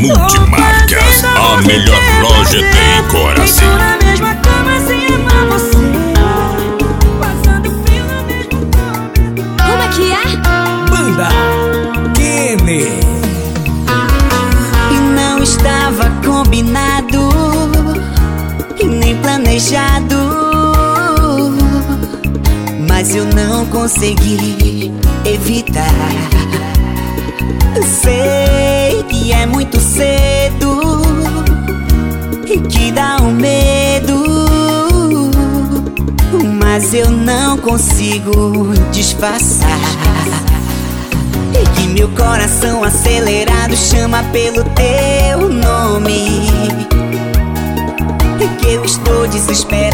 Multimarcas, a melhor loja tem coração. Na mesma cama sem amar você, passando frio no mesmo cobertor. Como é que é? Banda Kenny. E não estava combinado e nem planejado, mas eu não consegui evitar. Sei que é muito cedo e que dá um medo, mas eu não consigo disfarçar. E que meu coração acelerado chama pelo teu nome, e que eu estou desesperado